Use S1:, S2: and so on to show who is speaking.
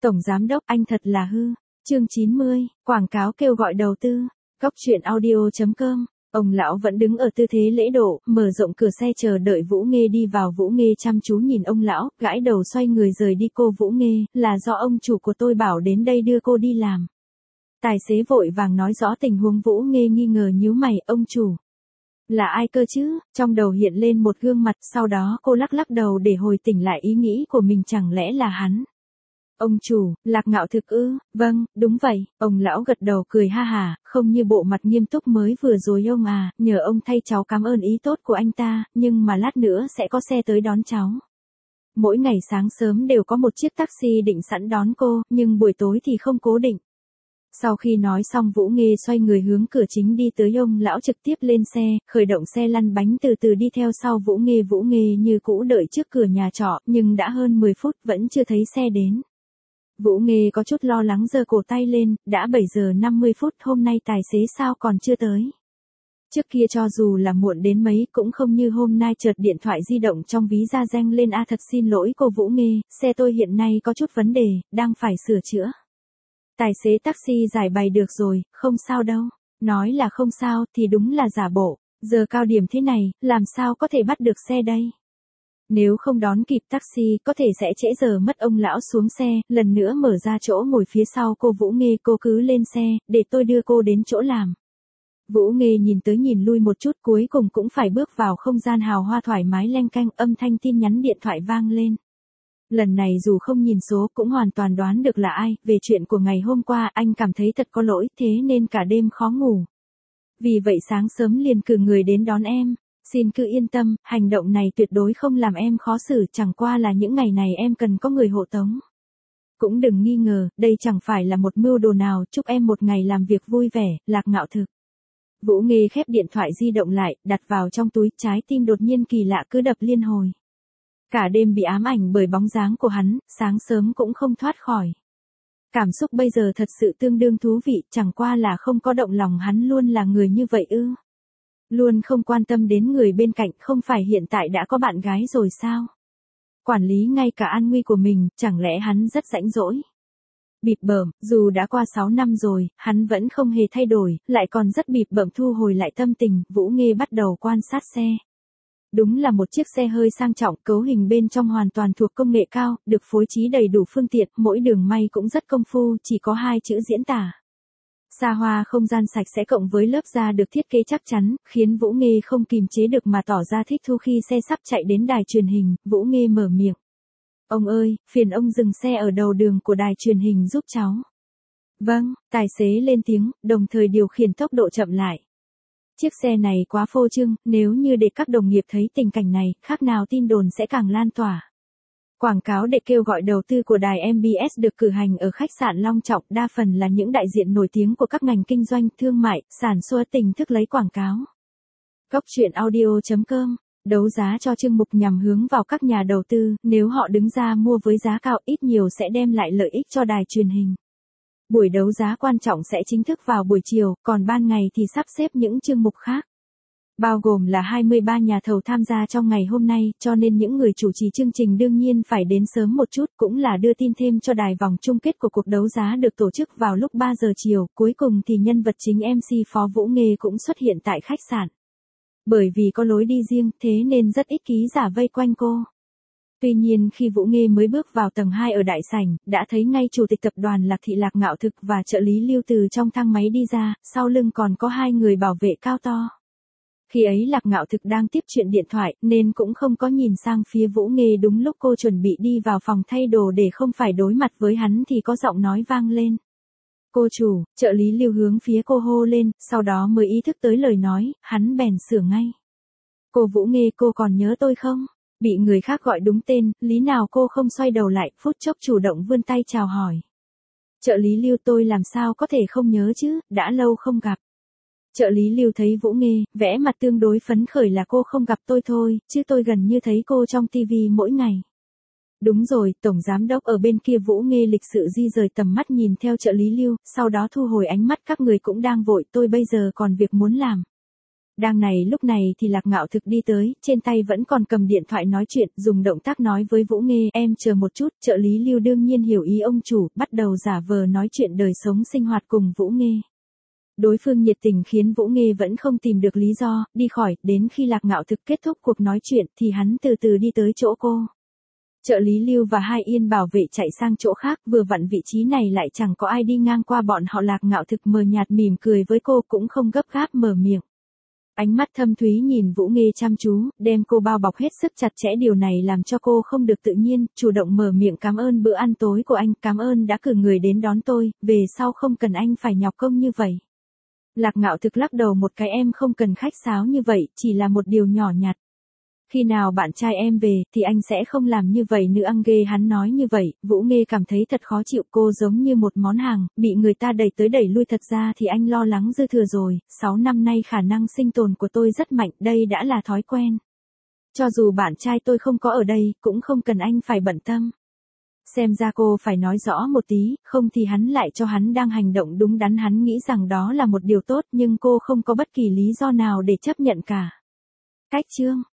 S1: Tổng giám đốc anh thật là hư. Chương 90, quảng cáo kêu gọi đầu tư. Cóc truyện audio.com. Ông lão vẫn đứng ở tư thế lễ độ, mở rộng cửa xe chờ đợi Vũ Nghê đi vào. Vũ Nghê chăm chú nhìn ông lão, gãi đầu xoay người rời đi. Cô Vũ Nghê, là do ông chủ của tôi bảo đến đây đưa cô đi làm. Tài xế vội vàng nói rõ tình huống. Vũ Nghê nghi ngờ nhíu mày, ông chủ. Là ai cơ chứ? Trong đầu hiện lên một gương mặt, sau đó cô lắc đầu để hồi tỉnh lại ý nghĩ của mình, chẳng lẽ là hắn. Ông chủ, Lạc Ngạo Thực ư? Vâng, đúng vậy. Ông lão gật đầu cười ha hả, không như bộ mặt nghiêm túc mới vừa rồi. Ông à, nhờ ông thay cháu cảm ơn ý tốt của anh ta, nhưng mà lát nữa sẽ có xe tới đón cháu. Mỗi ngày sáng sớm đều có một chiếc taxi định sẵn đón cô, nhưng buổi tối thì không cố định. Sau khi nói xong Vũ Nghê xoay người hướng cửa chính đi tới. Ông lão trực tiếp lên xe, khởi động xe lăn bánh từ từ đi theo sau Vũ Nghê như cũ đợi trước cửa nhà trọ, nhưng đã hơn 10 phút vẫn chưa thấy xe đến. Vũ Nghê có chút lo lắng giơ cổ tay lên, đã 7 giờ 50 phút, hôm nay tài xế sao còn chưa tới. Trước kia cho dù là muộn đến mấy cũng không như hôm nay. Chợt điện thoại di động trong ví da reng lên. Thật xin lỗi cô Vũ Nghê, xe tôi hiện nay có chút vấn đề, đang phải sửa chữa. Tài xế taxi giải bày được rồi, không sao đâu. Nói là không sao thì đúng là giả bộ, giờ cao điểm thế này, làm sao có thể bắt được xe đây. Nếu không đón kịp taxi, có thể sẽ trễ giờ mất. Ông lão xuống xe, lần nữa mở ra chỗ ngồi phía sau cô Vũ Nghê. Cô cứ lên xe, để tôi đưa cô đến chỗ làm. Vũ Nghê nhìn tới nhìn lui một chút, cuối cùng cũng phải bước vào không gian hào hoa thoải mái. Leng keng, âm thanh tin nhắn điện thoại vang lên. Lần này dù không nhìn số cũng hoàn toàn đoán được là ai. Về chuyện của ngày hôm qua, anh cảm thấy thật có lỗi, thế nên cả đêm khó ngủ. Vì vậy sáng sớm liền cử người đến đón em. Xin cứ yên tâm, hành động này tuyệt đối không làm em khó xử, chẳng qua là những ngày này em cần có người hộ tống. Cũng đừng nghi ngờ, đây chẳng phải là một mưu đồ nào. Chúc em một ngày làm việc vui vẻ, Lạc Ngạo Thực. Vũ Nghê khép điện thoại di động lại, đặt vào trong túi, trái tim đột nhiên kỳ lạ cứ đập liên hồi. Cả đêm bị ám ảnh bởi bóng dáng của hắn, sáng sớm cũng không thoát khỏi. Cảm xúc bây giờ thật sự tương đương thú vị, chẳng qua là không có động lòng. Hắn luôn là người như vậy ư? Luôn không quan tâm đến người bên cạnh, không phải hiện tại đã có bạn gái rồi sao? Quản lý ngay cả an nguy của mình, chẳng lẽ hắn rất rãnh rỗi? Bịp bợm, dù đã qua 6 năm rồi, hắn vẫn không hề thay đổi, lại còn rất bịp bợm. Thu hồi lại tâm tình, Vũ Nghê bắt đầu quan sát xe. Đúng là một chiếc xe hơi sang trọng, cấu hình bên trong hoàn toàn thuộc công nghệ cao, được phối trí đầy đủ phương tiện, mỗi đường may cũng rất công phu, chỉ có 2 chữ diễn tả. Xa hoa, không gian sạch sẽ cộng với lớp da được thiết kế chắc chắn, khiến Vũ Nghê không kìm chế được mà tỏ ra thích thú. Khi xe sắp chạy đến đài truyền hình, Vũ Nghê mở miệng. Ông ơi, phiền ông dừng xe ở đầu đường của đài truyền hình giúp cháu. Vâng, tài xế lên tiếng, đồng thời điều khiển tốc độ chậm lại. Chiếc xe này quá phô trương, nếu như để các đồng nghiệp thấy tình cảnh này, khác nào tin đồn sẽ càng lan tỏa. Quảng cáo để kêu gọi đầu tư của đài MBS được cử hành ở khách sạn Long Trọng, đa phần là những đại diện nổi tiếng của các ngành kinh doanh, thương mại, sản xuất hình thức lấy quảng cáo. Cóc truyện audio.com. Đấu giá cho chương mục nhằm hướng vào các nhà đầu tư, nếu họ đứng ra mua với giá cao ít nhiều sẽ đem lại lợi ích cho đài truyền hình. Buổi đấu giá quan trọng sẽ chính thức vào buổi chiều, còn ban ngày thì sắp xếp những chương mục khác. Bao gồm là 23 nhà thầu tham gia trong ngày hôm nay, cho nên những người chủ trì chương trình đương nhiên phải đến sớm một chút, cũng là đưa tin thêm cho đài. Vòng chung kết của cuộc đấu giá được tổ chức vào lúc 3 giờ chiều, cuối cùng thì nhân vật chính MC Phó Vũ Nghê cũng xuất hiện tại khách sạn. Bởi vì có lối đi riêng, thế nên rất ít ký giả vây quanh cô. Tuy nhiên khi Vũ Nghê mới bước vào tầng 2 ở đại sảnh, đã thấy ngay chủ tịch tập đoàn Lạc Thị Lạc Ngạo Thực và trợ lý Lưu từ trong thang máy đi ra, sau lưng còn có 2 người bảo vệ cao to. Khi ấy Lạc Ngạo Thực đang tiếp chuyện điện thoại, nên cũng không có nhìn sang phía Vũ Nghê. Đúng lúc cô chuẩn bị đi vào phòng thay đồ để không phải đối mặt với hắn thì có giọng nói vang lên. Cô chủ, trợ lý Lưu hướng phía cô hô lên, sau đó mới ý thức tới lời nói, hắn bèn sửa ngay. Cô Vũ Nghê, cô còn nhớ tôi không? Bị người khác gọi đúng tên, lý nào cô không xoay đầu lại, phút chốc chủ động vươn tay chào hỏi. Trợ lý Lưu, tôi làm sao có thể không nhớ chứ, đã lâu không gặp. Trợ lý Lưu thấy Vũ Nghê, vẽ mặt tương đối phấn khởi, là cô không gặp tôi thôi, chứ tôi gần như thấy cô trong TV mỗi ngày. Đúng rồi, tổng giám đốc ở bên kia. Vũ Nghê lịch sự di rời tầm mắt nhìn theo trợ lý Lưu, sau đó thu hồi ánh mắt. Các người cũng đang vội, tôi bây giờ còn việc muốn làm. Đang này lúc này thì Lạc Ngạo Thực đi tới, trên tay vẫn còn cầm điện thoại nói chuyện, dùng động tác nói với Vũ Nghê, em chờ một chút, trợ lý Lưu đương nhiên hiểu ý ông chủ, bắt đầu giả vờ nói chuyện đời sống sinh hoạt cùng Vũ Nghê. Đối phương nhiệt tình khiến Vũ Nghê vẫn không tìm được lý do, đi khỏi, đến khi Lạc Ngạo Thực kết thúc cuộc nói chuyện thì hắn từ từ đi tới chỗ cô. Trợ lý Lưu và hai yên bảo vệ chạy sang chỗ khác, vừa vặn vị trí này lại chẳng có ai đi ngang qua bọn họ. Lạc Ngạo Thực mờ nhạt mỉm cười với cô cũng không gấp gáp mở miệng. Ánh mắt thâm thúy nhìn Vũ Nghê chăm chú, đem cô bao bọc hết sức chặt chẽ, điều này làm cho cô không được tự nhiên, chủ động mở miệng cảm ơn bữa ăn tối của anh, cảm ơn đã cử người đến đón tôi, về sau không cần anh phải nhọc công như vậy. Lạc Ngạo Thực lắc đầu một cái, em không cần khách sáo như vậy, chỉ là một điều nhỏ nhặt. Khi nào bạn trai em về, thì anh sẽ không làm như vậy nữa. Ăn ghê, hắn nói như vậy, Vũ Nghê cảm thấy thật khó chịu, cô giống như một món hàng, bị người ta đẩy tới đẩy lui. Thật ra thì anh lo lắng dư thừa rồi, 6 năm nay khả năng sinh tồn của tôi rất mạnh, đây đã là thói quen. Cho dù bạn trai tôi không có ở đây, cũng không cần anh phải bận tâm. Xem ra cô phải nói rõ một tí, không thì hắn lại cho hắn đang hành động đúng đắn, hắn nghĩ rằng đó là một điều tốt nhưng cô không có bất kỳ lý do nào để chấp nhận cả. Cách chương